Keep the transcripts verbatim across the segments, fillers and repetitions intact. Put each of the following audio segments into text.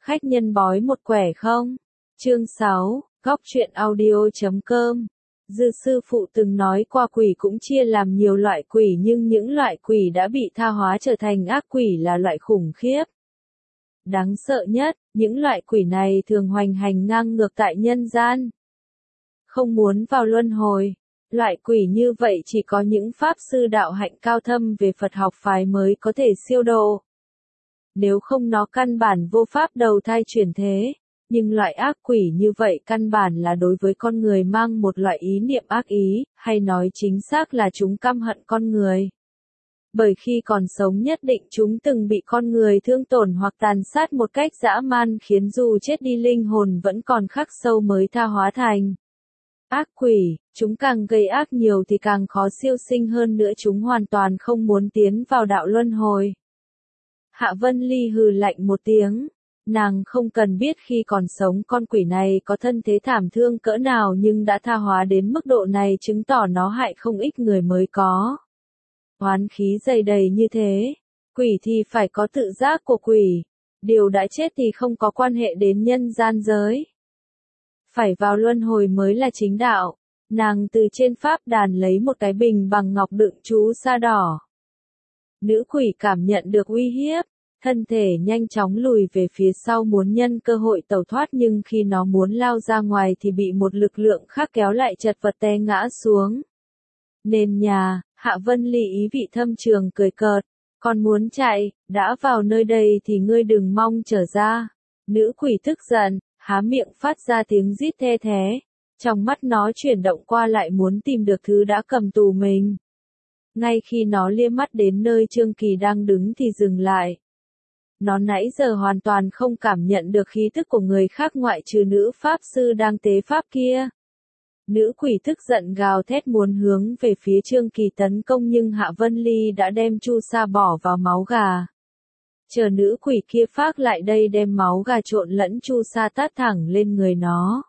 Khách nhân bói một quẻ không? Chương sáu, góc truyện audio.com. Dư sư phụ từng nói qua quỷ cũng chia làm nhiều loại quỷ, nhưng những loại quỷ đã bị tha hóa trở thành ác quỷ là loại khủng khiếp. Đáng sợ nhất, những loại quỷ này thường hoành hành ngang ngược tại nhân gian. Không muốn vào luân hồi. Loại quỷ như vậy chỉ có những pháp sư đạo hạnh cao thâm về Phật học phái mới có thể siêu độ. Nếu không nó căn bản vô pháp đầu thai chuyển thế. Nhưng loại ác quỷ như vậy căn bản là đối với con người mang một loại ý niệm ác ý, hay nói chính xác là chúng căm hận con người. Bởi khi còn sống nhất định chúng từng bị con người thương tổn hoặc tàn sát một cách dã man, khiến dù chết đi linh hồn vẫn còn khắc sâu mới tha hóa thành ác quỷ. Chúng càng gây ác nhiều thì càng khó siêu sinh hơn nữa, chúng hoàn toàn không muốn tiến vào đạo luân hồi. Hạ Vân Ly hừ lạnh một tiếng. Nàng không cần biết khi còn sống con quỷ này có thân thế thảm thương cỡ nào, nhưng đã tha hóa đến mức độ này chứng tỏ nó hại không ít người mới có. Oán khí dày đầy như thế, quỷ thì phải có tự giác của quỷ, điều đã chết thì không có quan hệ đến nhân gian giới. Phải vào luân hồi mới là chính đạo. Nàng từ trên pháp đàn lấy một cái bình bằng ngọc đựng chú sa đỏ. Nữ quỷ cảm nhận được uy hiếp, thân thể nhanh chóng lùi về phía sau muốn nhân cơ hội tẩu thoát, nhưng khi nó muốn lao ra ngoài thì bị một lực lượng khác kéo lại, chật vật té ngã xuống nền nhà. Hạ Vân Ly ý vị thâm trường cười cợt, còn muốn chạy, đã vào nơi đây thì ngươi đừng mong trở ra. Nữ quỷ tức giận, há miệng phát ra tiếng rít the thé, trong mắt nó chuyển động qua lại muốn tìm được thứ đã cầm tù mình. Ngay khi nó liếc mắt đến nơi Trương Kỳ đang đứng thì dừng lại. Nó nãy giờ hoàn toàn không cảm nhận được khí tức của người khác ngoại trừ nữ pháp sư đang tế pháp kia. Nữ quỷ tức giận gào thét muốn hướng về phía Trương Kỳ tấn công, nhưng Hạ Vân Ly đã đem chu sa bỏ vào máu gà. Chờ nữ quỷ kia phác lại đây đem máu gà trộn lẫn chu sa tát thẳng lên người nó.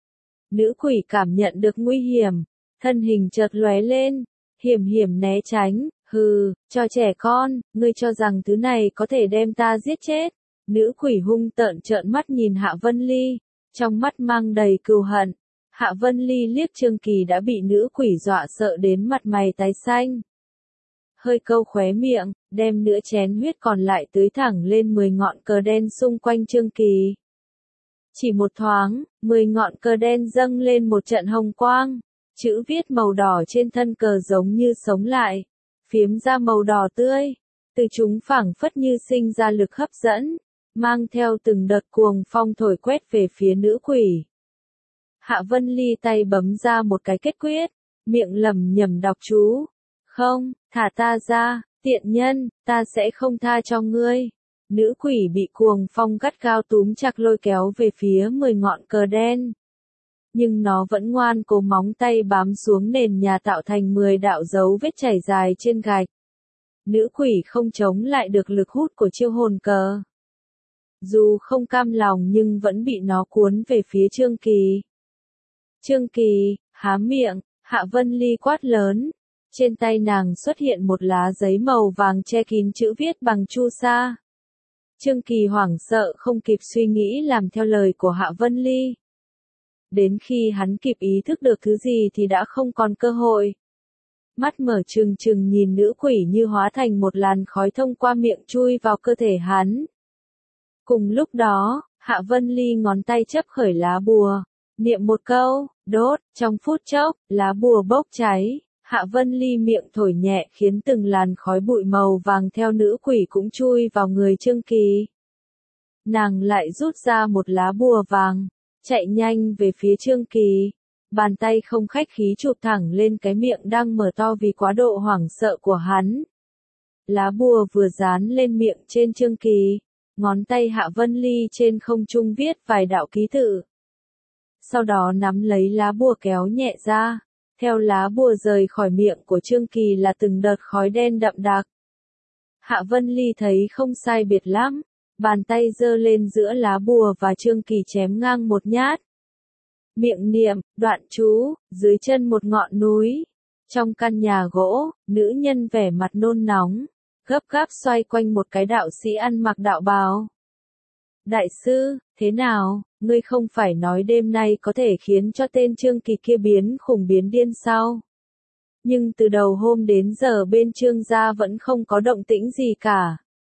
Nữ quỷ cảm nhận được nguy hiểm, thân hình chợt lóe lên, hiểm hiểm né tránh. Hừ, cho trẻ con, ngươi cho rằng thứ này có thể đem ta giết chết. Nữ quỷ hung tợn trợn mắt nhìn Hạ Vân Ly, trong mắt mang đầy cừu hận. Hạ Vân Ly liếc Trương Kỳ đã bị nữ quỷ dọa sợ đến mặt mày tái xanh. Hơi câu khóe miệng, đem nửa chén huyết còn lại tưới thẳng lên mười ngọn cờ đen xung quanh Trương Kỳ. Chỉ một thoáng, mười ngọn cờ đen dâng lên một trận hồng quang, chữ viết màu đỏ trên thân cờ giống như sống lại, phiếm ra màu đỏ tươi, từ chúng phảng phất như sinh ra lực hấp dẫn, mang theo từng đợt cuồng phong thổi quét về phía nữ quỷ. Hạ Vân Ly tay bấm ra một cái kết quyết, miệng lẩm nhẩm đọc chú. Không, thả ta ra, tiện nhân, ta sẽ không tha cho ngươi. Nữ quỷ bị cuồng phong gắt gao túm chặt lôi kéo về phía mười ngọn cờ đen. Nhưng nó vẫn ngoan cố móng tay bám xuống nền nhà tạo thành mười đạo dấu vết chảy dài trên gạch. Nữ quỷ không chống lại được lực hút của chiêu hồn cờ. Dù không cam lòng nhưng vẫn bị nó cuốn về phía Trương Kỳ. Trương Kỳ, há miệng, Hạ Vân Ly quát lớn. Trên tay nàng xuất hiện một lá giấy màu vàng che kín chữ viết bằng chu sa. Trương Kỳ hoảng sợ không kịp suy nghĩ làm theo lời của Hạ Vân Ly. Đến khi hắn kịp ý thức được thứ gì thì đã không còn cơ hội. Mắt mở trừng trừng nhìn nữ quỷ như hóa thành một làn khói thông qua miệng chui vào cơ thể hắn. Cùng lúc đó, Hạ Vân Ly ngón tay chấp khởi lá bùa, niệm một câu, đốt, trong phút chốc, lá bùa bốc cháy. Hạ Vân Ly miệng thổi nhẹ khiến từng làn khói bụi màu vàng theo nữ quỷ cũng chui vào người Trương Kỳ. Nàng lại rút ra một lá bùa vàng, chạy nhanh về phía Trương Kỳ, bàn tay không khách khí chụp thẳng lên cái miệng đang mở to vì quá độ hoảng sợ của hắn. Lá bùa vừa dán lên miệng trên Trương Kỳ, ngón tay Hạ Vân Ly trên không trung viết vài đạo ký tự. Sau đó nắm lấy lá bùa kéo nhẹ ra, theo lá bùa rời khỏi miệng của Trương Kỳ là từng đợt khói đen đậm đặc. Hạ Vân Ly thấy không sai biệt lắm. Bàn tay giơ lên giữa lá bùa và Trương Kỳ chém ngang một nhát. Miệng niệm, đoạn chú, dưới chân một ngọn núi. Trong căn nhà gỗ, nữ nhân vẻ mặt nôn nóng, gấp gáp xoay quanh một cái đạo sĩ ăn mặc đạo bào. Đại sư, thế nào, ngươi không phải nói đêm nay có thể khiến cho tên Trương Kỳ kia biến khủng biến điên sao? Nhưng từ đầu hôm đến giờ bên Trương gia vẫn không có động tĩnh gì cả.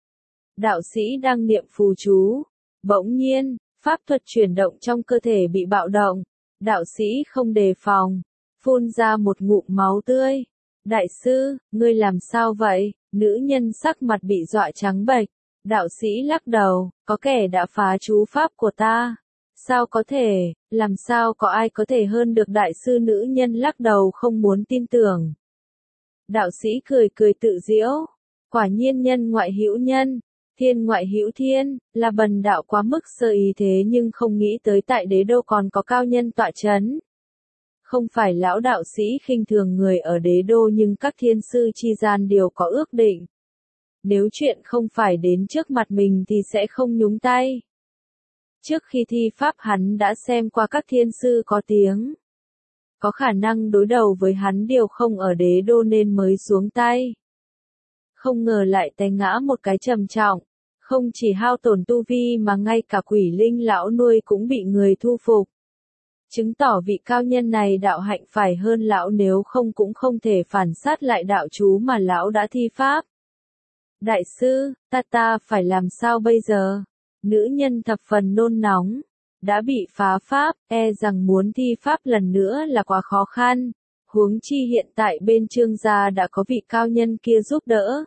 Đạo sĩ đang niệm phù chú. Bỗng nhiên, pháp thuật chuyển động trong cơ thể bị bạo động. Đạo sĩ không đề phòng, phun ra một ngụm máu tươi. Đại sư, ngươi làm sao vậy? Nữ nhân sắc mặt bị dọa trắng bệch. Đạo sĩ lắc đầu, có kẻ đã phá chú pháp của ta. Sao có thể, làm sao có ai có thể hơn được đại sư? Nữ nhân lắc đầu không muốn tin tưởng. Đạo sĩ cười cười tự giễu, quả nhiên nhân ngoại hữu nhân, thiên ngoại hữu thiên, là bần đạo quá mức sơ ý thế nhưng không nghĩ tới tại đế đô còn có cao nhân tọa chấn. Không phải lão đạo sĩ khinh thường người ở đế đô nhưng các thiên sư chi gian đều có ước định. Nếu chuyện không phải đến trước mặt mình thì sẽ không nhúng tay. Trước khi thi pháp hắn đã xem qua các thiên sư có tiếng. Có khả năng đối đầu với hắn đều không ở đế đô nên mới xuống tay. Không ngờ lại té ngã một cái trầm trọng. Không chỉ hao tổn tu vi mà ngay cả quỷ linh lão nuôi cũng bị người thu phục. Chứng tỏ vị cao nhân này đạo hạnh phải hơn lão, nếu không cũng không thể phản sát lại đạo chú mà lão đã thi pháp. Đại sư, ta ta phải làm sao bây giờ? Nữ nhân thập phần nôn nóng. Đã bị phá pháp, e rằng muốn thi pháp lần nữa là quá khó khăn. Huống chi hiện tại bên Trương gia đã có vị cao nhân kia giúp đỡ.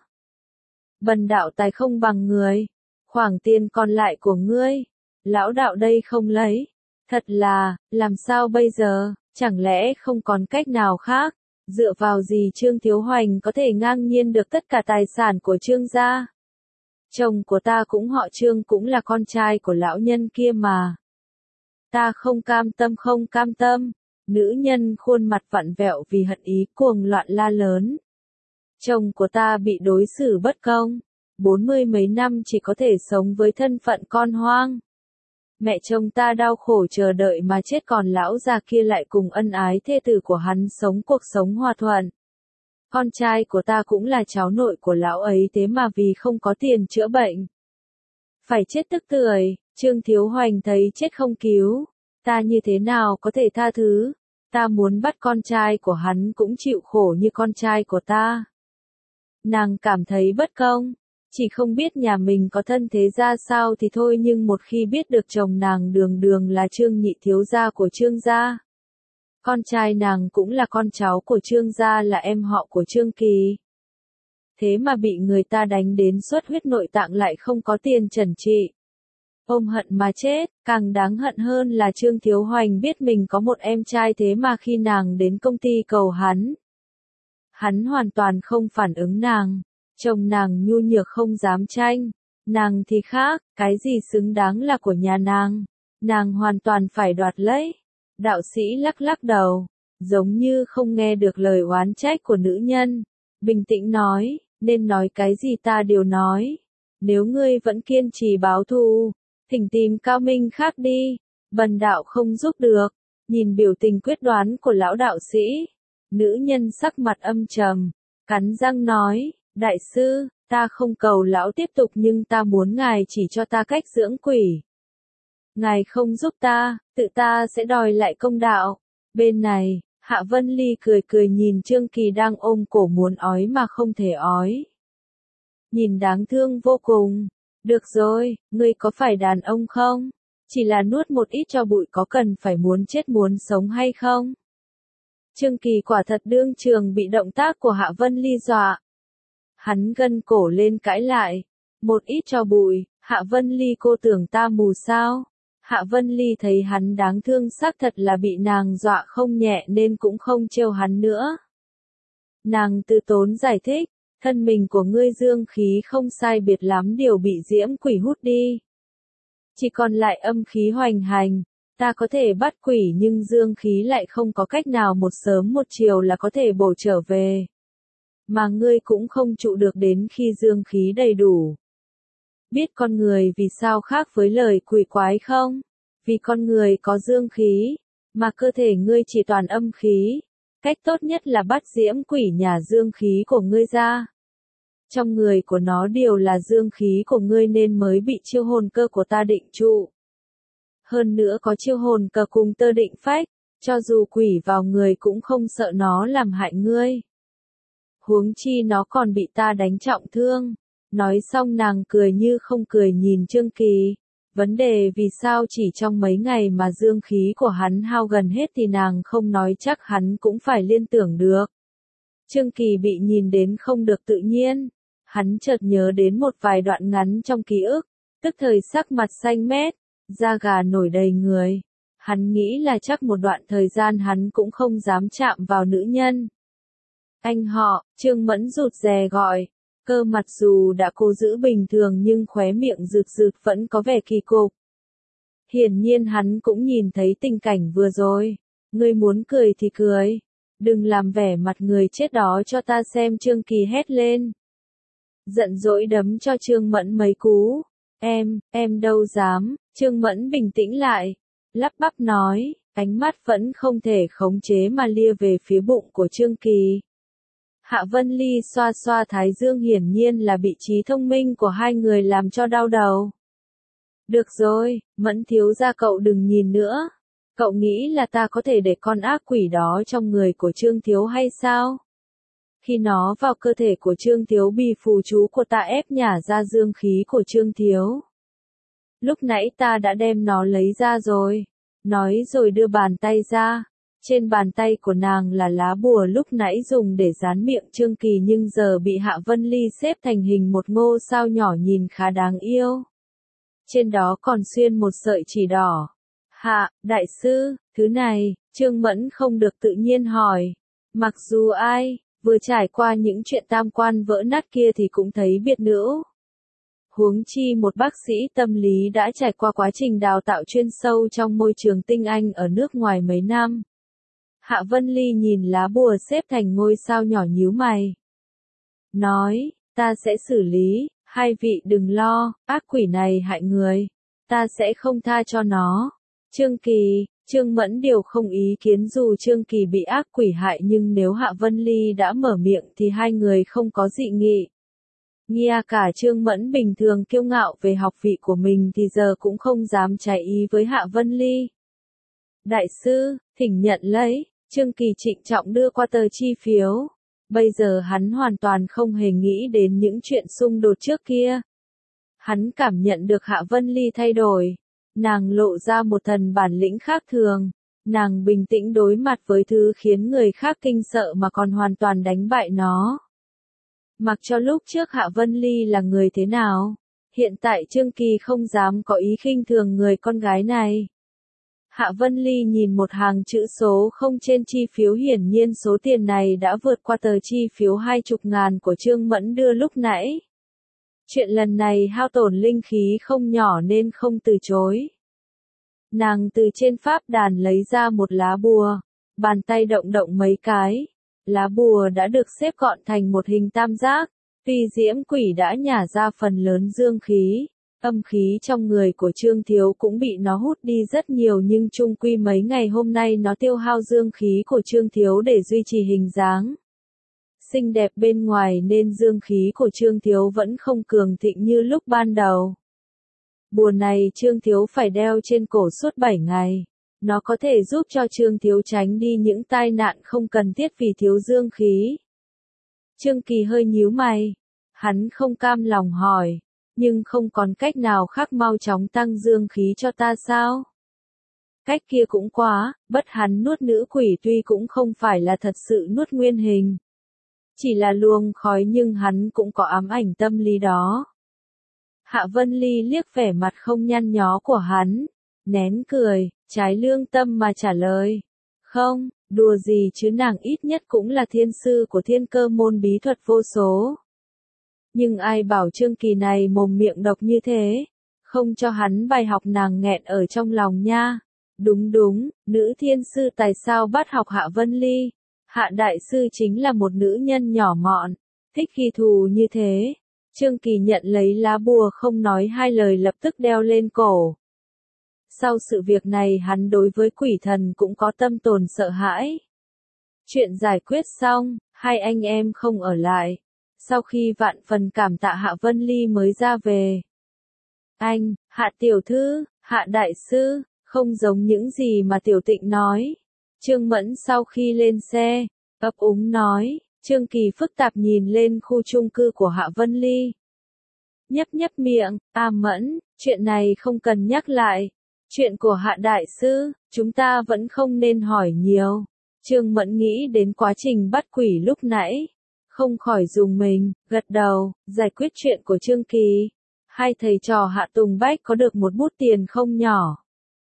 Bần đạo tài không bằng người. Khoản tiền còn lại của ngươi, lão đạo đây không lấy. Thật là, làm sao bây giờ, chẳng lẽ không còn cách nào khác? Dựa vào gì Trương Thiếu Hoành có thể ngang nhiên được tất cả tài sản của Trương gia? Chồng của ta cũng họ Trương, cũng là con trai của lão nhân kia mà. Ta không cam tâm, không cam tâm. Nữ nhân khuôn mặt vặn vẹo vì hận ý cuồng loạn la lớn. Chồng của ta bị đối xử bất công. Bốn mươi mấy năm chỉ có thể sống với thân phận con hoang. Mẹ chồng ta đau khổ chờ đợi mà chết, còn lão già kia lại cùng ân ái thê tử của hắn sống cuộc sống hòa thuận. Con trai của ta cũng là cháu nội của lão ấy, thế mà vì không có tiền chữa bệnh. Phải chết tức tưởi. Trương Thiếu Hoành thấy chết không cứu. Ta như thế nào có thể tha thứ? Ta muốn bắt con trai của hắn cũng chịu khổ như con trai của ta. Nàng cảm thấy bất công. Chỉ không biết nhà mình có thân thế ra sao thì thôi, nhưng một khi biết được chồng nàng đường đường là Trương nhị thiếu gia của Trương gia. Con trai nàng cũng là con cháu của Trương gia, là em họ của Trương Kỳ. Thế mà bị người ta đánh đến xuất huyết nội tạng lại không có tiền chẩn trị. Ôm hận mà chết, càng đáng hận hơn là Trương Thiếu Hoành biết mình có một em trai, thế mà khi nàng đến công ty cầu hắn. Hắn hoàn toàn không phản ứng nàng. Chồng nàng nhu nhược không dám tranh. Nàng thì khác, cái gì xứng đáng là của nhà nàng. Nàng hoàn toàn phải đoạt lấy. Đạo sĩ lắc lắc đầu, giống như không nghe được lời oán trách của nữ nhân. Bình tĩnh nói, nên nói cái gì ta đều nói. Nếu ngươi vẫn kiên trì báo thù, thỉnh tìm cao minh khác đi. Bần đạo không giúp được. Nhìn biểu tình quyết đoán của lão đạo sĩ, nữ nhân sắc mặt âm trầm, cắn răng nói. Đại sư, ta không cầu lão tiếp tục, nhưng ta muốn ngài chỉ cho ta cách dưỡng quỷ. Ngài không giúp ta, tự ta sẽ đòi lại công đạo. Bên này, Hạ Vân Ly cười cười nhìn Trương Kỳ đang ôm cổ muốn ói mà không thể ói. Nhìn đáng thương vô cùng. Được rồi, ngươi có phải đàn ông không? Chỉ là nuốt một ít cho bụi có cần phải muốn chết muốn sống hay không? Trương Kỳ quả thật đương trường bị động tác của Hạ Vân Ly dọa. Hắn gân cổ lên cãi lại. Một ít cho bụi, Hạ Vân Ly cô tưởng ta mù sao? Hạ Vân Ly thấy hắn đáng thương xác thật là bị nàng dọa không nhẹ nên cũng không trêu hắn nữa. Nàng tự tốn giải thích, thân mình của ngươi dương khí không sai biệt lắm đều bị diễm quỷ hút đi. Chỉ còn lại âm khí hoành hành, ta có thể bắt quỷ nhưng dương khí lại không có cách nào một sớm một chiều là có thể bổ trở về. Mà ngươi cũng không trụ được đến khi dương khí đầy đủ. Biết con người vì sao khác với lời quỷ quái không? Vì con người có dương khí, mà cơ thể ngươi chỉ toàn âm khí. Cách tốt nhất là bắt diễm quỷ nhà dương khí của ngươi ra. Trong người của nó đều là dương khí của ngươi nên mới bị chiêu hồn cơ của ta định trụ. Hơn nữa có chiêu hồn cơ cùng tơ định phách, cho dù quỷ vào người cũng không sợ nó làm hại ngươi. Huống chi nó còn bị ta đánh trọng thương. Nói xong nàng cười như không cười nhìn Trương Kỳ. Vấn đề vì sao chỉ trong mấy ngày mà dương khí của hắn hao gần hết thì nàng không nói chắc hắn cũng phải liên tưởng được. Trương Kỳ bị nhìn đến không được tự nhiên. Hắn chợt nhớ đến một vài đoạn ngắn trong ký ức, tức thời sắc mặt xanh mét, da gà nổi đầy người. Hắn nghĩ là chắc một đoạn thời gian hắn cũng không dám chạm vào nữ nhân. Anh họ, Trương Mẫn rụt rè gọi. Cơ mặt dù đã cố giữ bình thường nhưng khóe miệng rực rực vẫn có vẻ kỳ cục. Hiển nhiên hắn cũng nhìn thấy tình cảnh vừa rồi. Ngươi muốn cười thì cười. Đừng làm vẻ mặt người chết đó cho ta xem, Trương Kỳ hét lên. Giận dỗi đấm cho Trương Mẫn mấy cú. Em, em đâu dám. Trương Mẫn bình tĩnh lại. Lắp bắp nói, ánh mắt vẫn không thể khống chế mà lia về phía bụng của Trương Kỳ. Hạ Vân Ly xoa xoa thái dương, hiển nhiên là bị trí thông minh của hai người làm cho đau đầu. Được rồi, Mẫn thiếu gia cậu đừng nhìn nữa. Cậu nghĩ là ta có thể để con ác quỷ đó trong người của Trương Thiếu hay sao? Khi nó vào cơ thể của Trương Thiếu bị phù chú của ta ép nhả ra dương khí của Trương Thiếu. Lúc nãy ta đã đem nó lấy ra rồi. Nói rồi đưa bàn tay ra. Trên bàn tay của nàng là lá bùa lúc nãy dùng để dán miệng Trương Kỳ nhưng giờ bị Hạ Vân Ly xếp thành hình một ngôi sao nhỏ nhìn khá đáng yêu. Trên đó còn xuyên một sợi chỉ đỏ. Hạ, đại sư, thứ này, Trương Mẫn không được tự nhiên hỏi. Mặc dù ai, vừa trải qua những chuyện tam quan vỡ nát kia thì cũng thấy biệt nữ. Huống chi một bác sĩ tâm lý đã trải qua quá trình đào tạo chuyên sâu trong môi trường tinh anh ở nước ngoài mấy năm. Hạ Vân Ly nhìn lá bùa xếp thành ngôi sao nhỏ nhíu mày. Nói, ta sẽ xử lý, hai vị đừng lo, ác quỷ này hại người. Ta sẽ không tha cho nó. Trương Kỳ, Trương Mẫn đều không ý kiến dù Trương Kỳ bị ác quỷ hại nhưng nếu Hạ Vân Ly đã mở miệng thì hai người không có dị nghị. Nghe cả Trương Mẫn bình thường kiêu ngạo về học vị của mình thì giờ cũng không dám trái ý với Hạ Vân Ly. Đại sư, thỉnh nhận lấy. Trương Kỳ trịnh trọng đưa qua tờ chi phiếu. Bây giờ hắn hoàn toàn không hề nghĩ đến những chuyện xung đột trước kia. Hắn cảm nhận được Hạ Vân Ly thay đổi. Nàng lộ ra một thần bản lĩnh khác thường. Nàng bình tĩnh đối mặt với thứ khiến người khác kinh sợ mà còn hoàn toàn đánh bại nó. Mặc cho lúc trước Hạ Vân Ly là người thế nào, hiện tại Trương Kỳ không dám có ý khinh thường người con gái này. Hạ Vân Ly nhìn một hàng chữ số không trên chi phiếu, hiển nhiên số tiền này đã vượt qua tờ chi phiếu hai chục ngàn của Trương Mẫn đưa lúc nãy. Chuyện lần này hao tổn linh khí không nhỏ nên không từ chối. Nàng từ trên pháp đàn lấy ra một lá bùa, bàn tay động động mấy cái. Lá bùa đã được xếp gọn thành một hình tam giác. Tuy diễm quỷ đã nhả ra phần lớn dương khí, âm khí trong người của Trương Thiếu cũng bị nó hút đi rất nhiều nhưng chung quy mấy ngày hôm nay nó tiêu hao dương khí của Trương Thiếu để duy trì hình dáng xinh đẹp bên ngoài nên dương khí của Trương Thiếu vẫn không cường thịnh như lúc ban đầu. Bùa này Trương Thiếu phải đeo trên cổ suốt bảy ngày. Nó có thể giúp cho Trương Thiếu tránh đi những tai nạn không cần thiết vì thiếu dương khí. Trương Kỳ hơi nhíu mày. Hắn không cam lòng hỏi. Nhưng không còn cách nào khác mau chóng tăng dương khí cho ta sao? Cách kia cũng quá, bất hắn nuốt nữ quỷ tuy cũng không phải là thật sự nuốt nguyên hình. Chỉ là luồng khói nhưng hắn cũng có ám ảnh tâm lý đó. Hạ Vân Ly liếc vẻ mặt không nhăn nhó của hắn. Nén cười, trái lương tâm mà trả lời. Không, đùa gì chứ, nàng ít nhất cũng là thiên sư của Thiên Cơ môn bí thuật vô số. Nhưng ai bảo Trương Kỳ này mồm miệng độc như thế, không cho hắn bài học nàng nghẹn ở trong lòng nha. Đúng đúng, nữ thiên sư tại sao bắt học Hạ Vân Ly? Hạ đại sư chính là một nữ nhân nhỏ mọn, thích ghi thù như thế. Trương Kỳ nhận lấy lá bùa không nói hai lời lập tức đeo lên cổ. Sau sự việc này hắn đối với quỷ thần cũng có tâm tồn sợ hãi. Chuyện giải quyết xong, hai anh em không ở lại. Sau khi vạn phần cảm tạ Hạ Vân Ly mới ra về. Anh, Hạ tiểu thư, Hạ đại sư, không giống những gì mà Tiểu Tịnh nói. Trương Mẫn sau khi lên xe, ấp úng nói, Trương Kỳ phức tạp nhìn lên khu chung cư của Hạ Vân Ly. Nhấp nhấp miệng, à Mẫn, chuyện này không cần nhắc lại. Chuyện của Hạ đại sư, chúng ta vẫn không nên hỏi nhiều. Trương Mẫn nghĩ đến quá trình bắt quỷ lúc nãy. Không khỏi dùng mình, gật đầu, giải quyết chuyện của Trương Kỳ. Hai thầy trò Hạ Tùng Bách có được một bút tiền không nhỏ.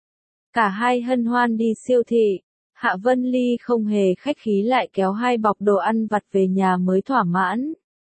Cả hai hân hoan đi siêu thị. Hạ Vân Ly không hề khách khí lại kéo hai bọc đồ ăn vặt về nhà mới thỏa mãn.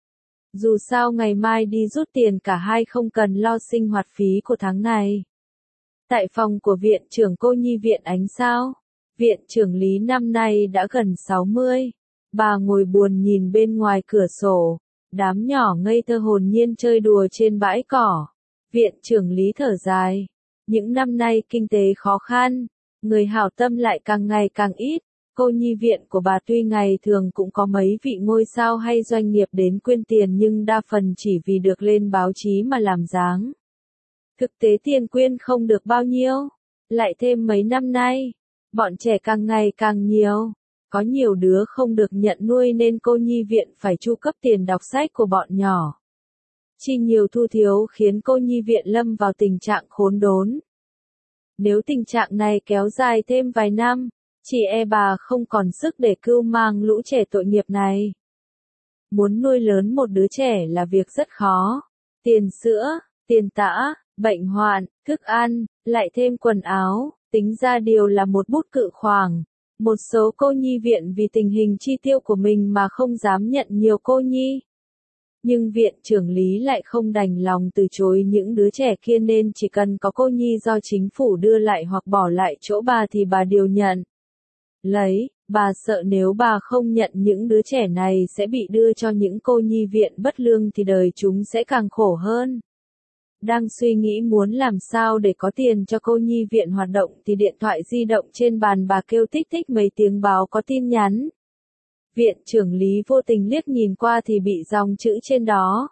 Dù sao ngày mai đi rút tiền cả hai không cần lo sinh hoạt phí của tháng này. Tại phòng của viện trưởng cô nhi viện Ánh Sao, viện trưởng Lý năm nay đã gần sáu mươi. Bà ngồi buồn nhìn bên ngoài cửa sổ, đám nhỏ ngây thơ hồn nhiên chơi đùa trên bãi cỏ. Viện trưởng Lý thở dài, những năm nay kinh tế khó khăn, người hảo tâm lại càng ngày càng ít. Cô nhi viện của bà tuy ngày thường cũng có mấy vị ngôi sao hay doanh nghiệp đến quyên tiền nhưng đa phần chỉ vì được lên báo chí mà làm dáng. Thực tế tiền quyên không được bao nhiêu. Lại thêm mấy năm nay, bọn trẻ càng ngày càng nhiều. Có nhiều đứa không được nhận nuôi nên cô nhi viện phải chu cấp tiền đọc sách của bọn nhỏ. Chi nhiều thu thiếu khiến cô nhi viện lâm vào tình trạng khốn đốn. Nếu tình trạng này kéo dài thêm vài năm, chị e bà không còn sức để cưu mang lũ trẻ tội nghiệp này. Muốn nuôi lớn một đứa trẻ là việc rất khó. Tiền sữa, tiền tã, bệnh hoạn, thức ăn, lại thêm quần áo, tính ra đều là một bút cự khoàng. Một số cô nhi viện vì tình hình chi tiêu của mình mà không dám nhận nhiều cô nhi. Nhưng viện trưởng Lý lại không đành lòng từ chối những đứa trẻ kia nên chỉ cần có cô nhi do chính phủ đưa lại hoặc bỏ lại chỗ bà thì bà đều nhận. Lấy, bà sợ nếu bà không nhận những đứa trẻ này sẽ bị đưa cho những cô nhi viện bất lương thì đời chúng sẽ càng khổ hơn. Đang suy nghĩ muốn làm sao để có tiền cho cô nhi viện hoạt động thì điện thoại di động trên bàn bà kêu tích tích mấy tiếng báo có tin nhắn. Viện trưởng Lý vô tình liếc nhìn qua thì bị dòng chữ trên đó.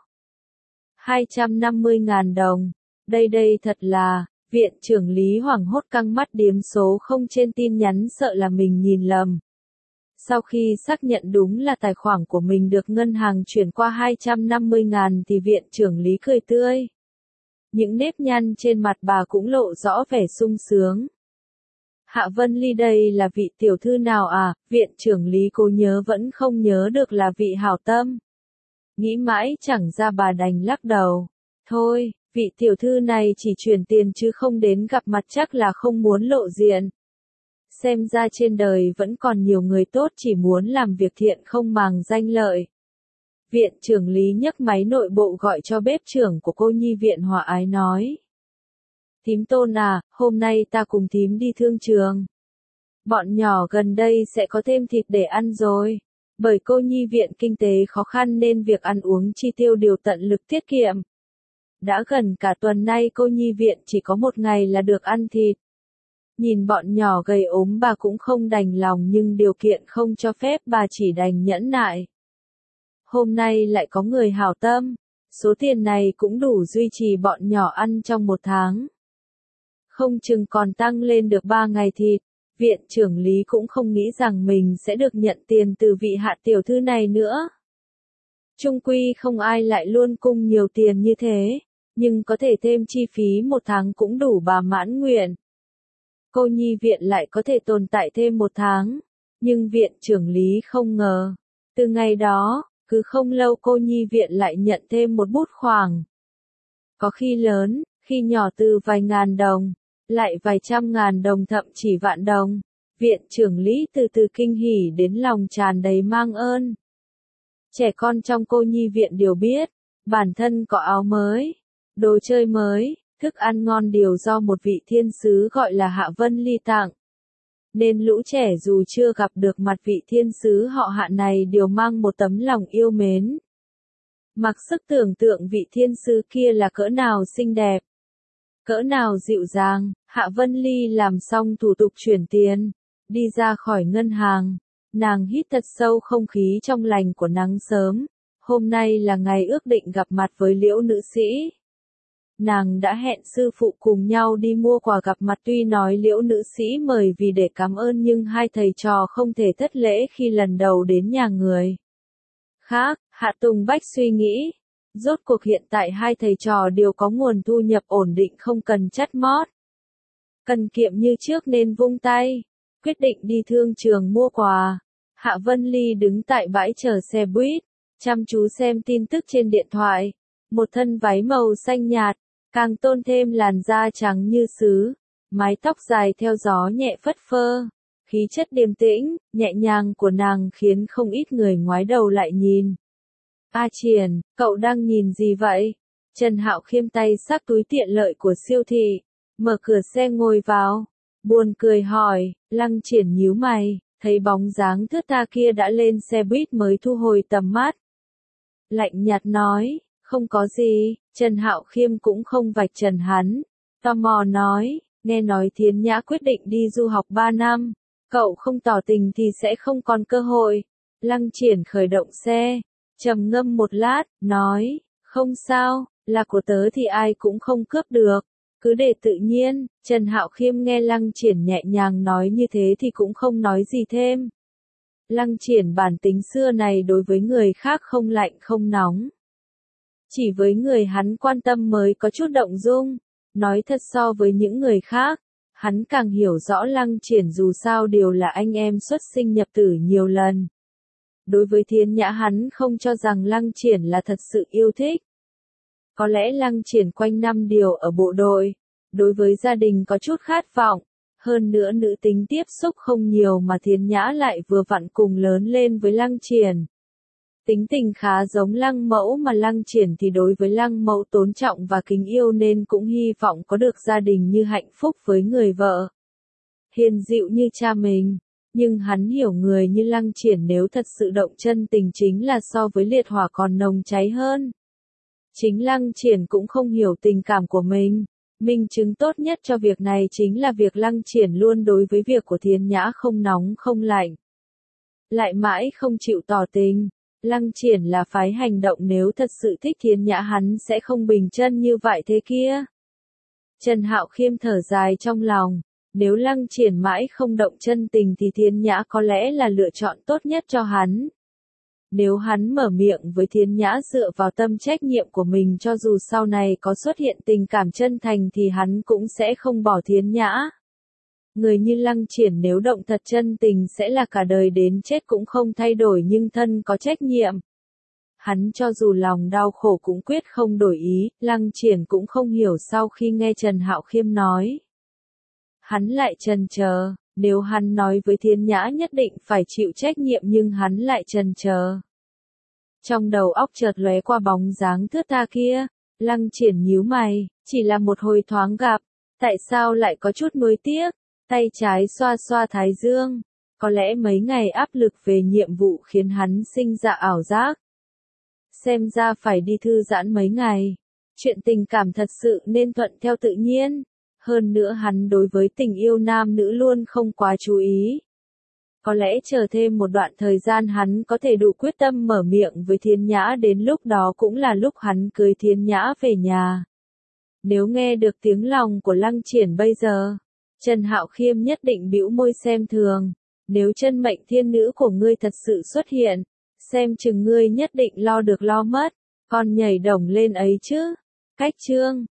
hai trăm năm mươi nghìn đồng. Đây đây thật là, viện trưởng Lý hoảng hốt căng mắt điếm số không trên tin nhắn sợ là mình nhìn lầm. Sau khi xác nhận đúng là tài khoản của mình được ngân hàng chuyển qua hai trăm năm mươi nghìn thì viện trưởng Lý cười tươi. Những nếp nhăn trên mặt bà cũng lộ rõ vẻ sung sướng. Hạ Vân Ly đây là vị tiểu thư nào à? Viện trưởng Lý cố nhớ vẫn không nhớ được là vị hảo tâm. Nghĩ mãi chẳng ra bà đành lắc đầu. Thôi, vị tiểu thư này chỉ chuyển tiền chứ không đến gặp mặt chắc là không muốn lộ diện. Xem ra trên đời vẫn còn nhiều người tốt chỉ muốn làm việc thiện không màng danh lợi. Viện trưởng Lý nhấc máy nội bộ gọi cho bếp trưởng của cô nhi viện Hòa Ái nói. Thím Tôn à, hôm nay ta cùng thím đi thương trường. Bọn nhỏ gần đây sẽ có thêm thịt để ăn rồi. Bởi cô nhi viện kinh tế khó khăn nên việc ăn uống chi tiêu đều tận lực tiết kiệm. Đã gần cả tuần nay cô nhi viện chỉ có một ngày là được ăn thịt. Nhìn bọn nhỏ gầy ốm bà cũng không đành lòng nhưng điều kiện không cho phép bà chỉ đành nhẫn nại. Hôm nay lại có người hảo tâm. Số tiền này cũng đủ duy trì bọn nhỏ ăn trong một tháng. Không chừng còn tăng lên được ba ngày thịt. Viện trưởng Lý cũng không nghĩ rằng mình sẽ được nhận tiền từ vị hạ tiểu thư này nữa. Chung quy không ai lại luôn cung nhiều tiền như thế, nhưng có thể thêm chi phí một tháng cũng đủ bà mãn nguyện. Cô nhi viện lại có thể tồn tại thêm một tháng, nhưng viện trưởng Lý không ngờ. Từ ngày đó, cứ không lâu cô nhi viện lại nhận thêm một bút khoản. Có khi lớn, khi nhỏ từ vài ngàn đồng, lại vài trăm ngàn đồng thậm chỉ vạn đồng. Viện trưởng Lý từ từ kinh hỉ đến lòng tràn đầy mang ơn. Trẻ con trong cô nhi viện đều biết, bản thân có áo mới, đồ chơi mới, thức ăn ngon đều do một vị thiên sứ gọi là Hạ Vân Ly tặng. Nên lũ trẻ dù chưa gặp được mặt vị thiên sứ họ Hạ này đều mang một tấm lòng yêu mến. Mặc sức tưởng tượng vị thiên sứ kia là cỡ nào xinh đẹp, cỡ nào dịu dàng. Hạ Vân Ly làm xong thủ tục chuyển tiền, đi ra khỏi ngân hàng, nàng hít thật sâu không khí trong lành của nắng sớm. Hôm nay là ngày ước định gặp mặt với Liễu nữ sĩ. Nàng đã hẹn sư phụ cùng nhau đi mua quà gặp mặt, tuy nói Liễu nữ sĩ mời vì để cảm ơn nhưng hai thầy trò không thể thất lễ khi lần đầu đến nhà người khác. Hạ Tùng Bách suy nghĩ, rốt cuộc hiện tại hai thầy trò đều có nguồn thu nhập ổn định, không cần chắt mót cần kiệm như trước nên vung tay, quyết định đi thương trường mua quà. Hạ Vân Ly đứng tại bãi chờ xe buýt, chăm chú xem tin tức trên điện thoại. Một thân váy màu xanh nhạt, càng tôn thêm làn da trắng như sứ, mái tóc dài theo gió nhẹ phất phơ, khí chất điềm tĩnh, nhẹ nhàng của nàng khiến không ít người ngoái đầu lại nhìn. A Triển, cậu đang nhìn gì vậy? Trần Hạo Khiêm tay xách túi tiện lợi của siêu thị, mở cửa xe ngồi vào, buồn cười hỏi. Lăng Triển nhíu mày, thấy bóng dáng thướt tha kia đã lên xe buýt mới thu hồi tầm mắt. Lạnh nhạt nói, không có gì. Trần Hạo Khiêm cũng không vạch trần hắn, tò mò nói, nghe nói Thiến Nhã quyết định đi du học ba năm, cậu không tỏ tình thì sẽ không còn cơ hội. Lăng Triển khởi động xe, trầm ngâm một lát, nói, không sao, là của tớ thì ai cũng không cướp được, cứ để tự nhiên. Trần Hạo Khiêm nghe Lăng Triển nhẹ nhàng nói như thế thì cũng không nói gì thêm. Lăng Triển bản tính xưa này đối với người khác không lạnh không nóng, chỉ với người hắn quan tâm mới có chút động dung. Nói thật, so với những người khác, hắn càng hiểu rõ Lăng Triển, dù sao đều là anh em xuất sinh nhập tử nhiều lần. Đối với Thiến Nhã hắn không cho rằng Lăng Triển là thật sự yêu thích. Có lẽ Lăng Triển quanh năm điều ở bộ đội, đối với gia đình có chút khát vọng, hơn nữa nữ tính tiếp xúc không nhiều mà Thiến Nhã lại vừa vặn cùng lớn lên với Lăng Triển. Tính tình khá giống Lăng Mẫu, mà Lăng Triển thì đối với Lăng Mẫu tôn trọng và kính yêu nên cũng hy vọng có được gia đình như hạnh phúc với người vợ hiền dịu như cha mình. Nhưng hắn hiểu người như Lăng Triển nếu thật sự động chân tình chính là so với liệt hỏa còn nồng cháy hơn. Chính Lăng Triển cũng không hiểu tình cảm của mình. Minh chứng tốt nhất cho việc này chính là việc Lăng Triển luôn đối với việc của Thiến Nhã không nóng không lạnh, lại mãi không chịu tỏ tình. Lăng Triển là phái hành động, nếu thật sự thích Thiến Nhã hắn sẽ không bình chân như vậy thế kia. Trần Hạo Khiêm thở dài trong lòng, nếu Lăng Triển mãi không động chân tình thì Thiến Nhã có lẽ là lựa chọn tốt nhất cho hắn. Nếu hắn mở miệng với Thiến Nhã dựa vào tâm trách nhiệm của mình, cho dù sau này có xuất hiện tình cảm chân thành thì hắn cũng sẽ không bỏ Thiến Nhã. Người như Lăng Triển nếu động thật chân tình sẽ là cả đời đến chết cũng không thay đổi, nhưng thân có trách nhiệm. Hắn cho dù lòng đau khổ cũng quyết không đổi ý. Lăng Triển cũng không hiểu sau khi nghe Trần Hạo Khiêm nói. Hắn lại chần chờ, nếu hắn nói với Thiến Nhã nhất định phải chịu trách nhiệm nhưng hắn lại chần chờ. Trong đầu óc chợt lóe qua bóng dáng thướt tha kia. Lăng Triển nhíu mày, chỉ là một hồi thoáng gặp, tại sao lại có chút nuối tiếc? Tay trái xoa xoa thái dương, có lẽ mấy ngày áp lực về nhiệm vụ khiến hắn sinh ra ảo giác. Xem ra phải đi thư giãn mấy ngày. Chuyện tình cảm thật sự nên thuận theo tự nhiên. Hơn nữa hắn đối với tình yêu nam nữ luôn không quá chú ý. Có lẽ chờ thêm một đoạn thời gian hắn có thể đủ quyết tâm mở miệng với Thiến Nhã, đến lúc đó cũng là lúc hắn cưới Thiến Nhã về nhà. Nếu nghe được tiếng lòng của Lăng Triển bây giờ, Trần Hạo Khiêm nhất định bĩu môi xem thường. Nếu chân mệnh thiên nữ của ngươi thật sự xuất hiện, xem chừng ngươi nhất định lo được lo mất, còn nhảy đồng lên ấy chứ. Cách chương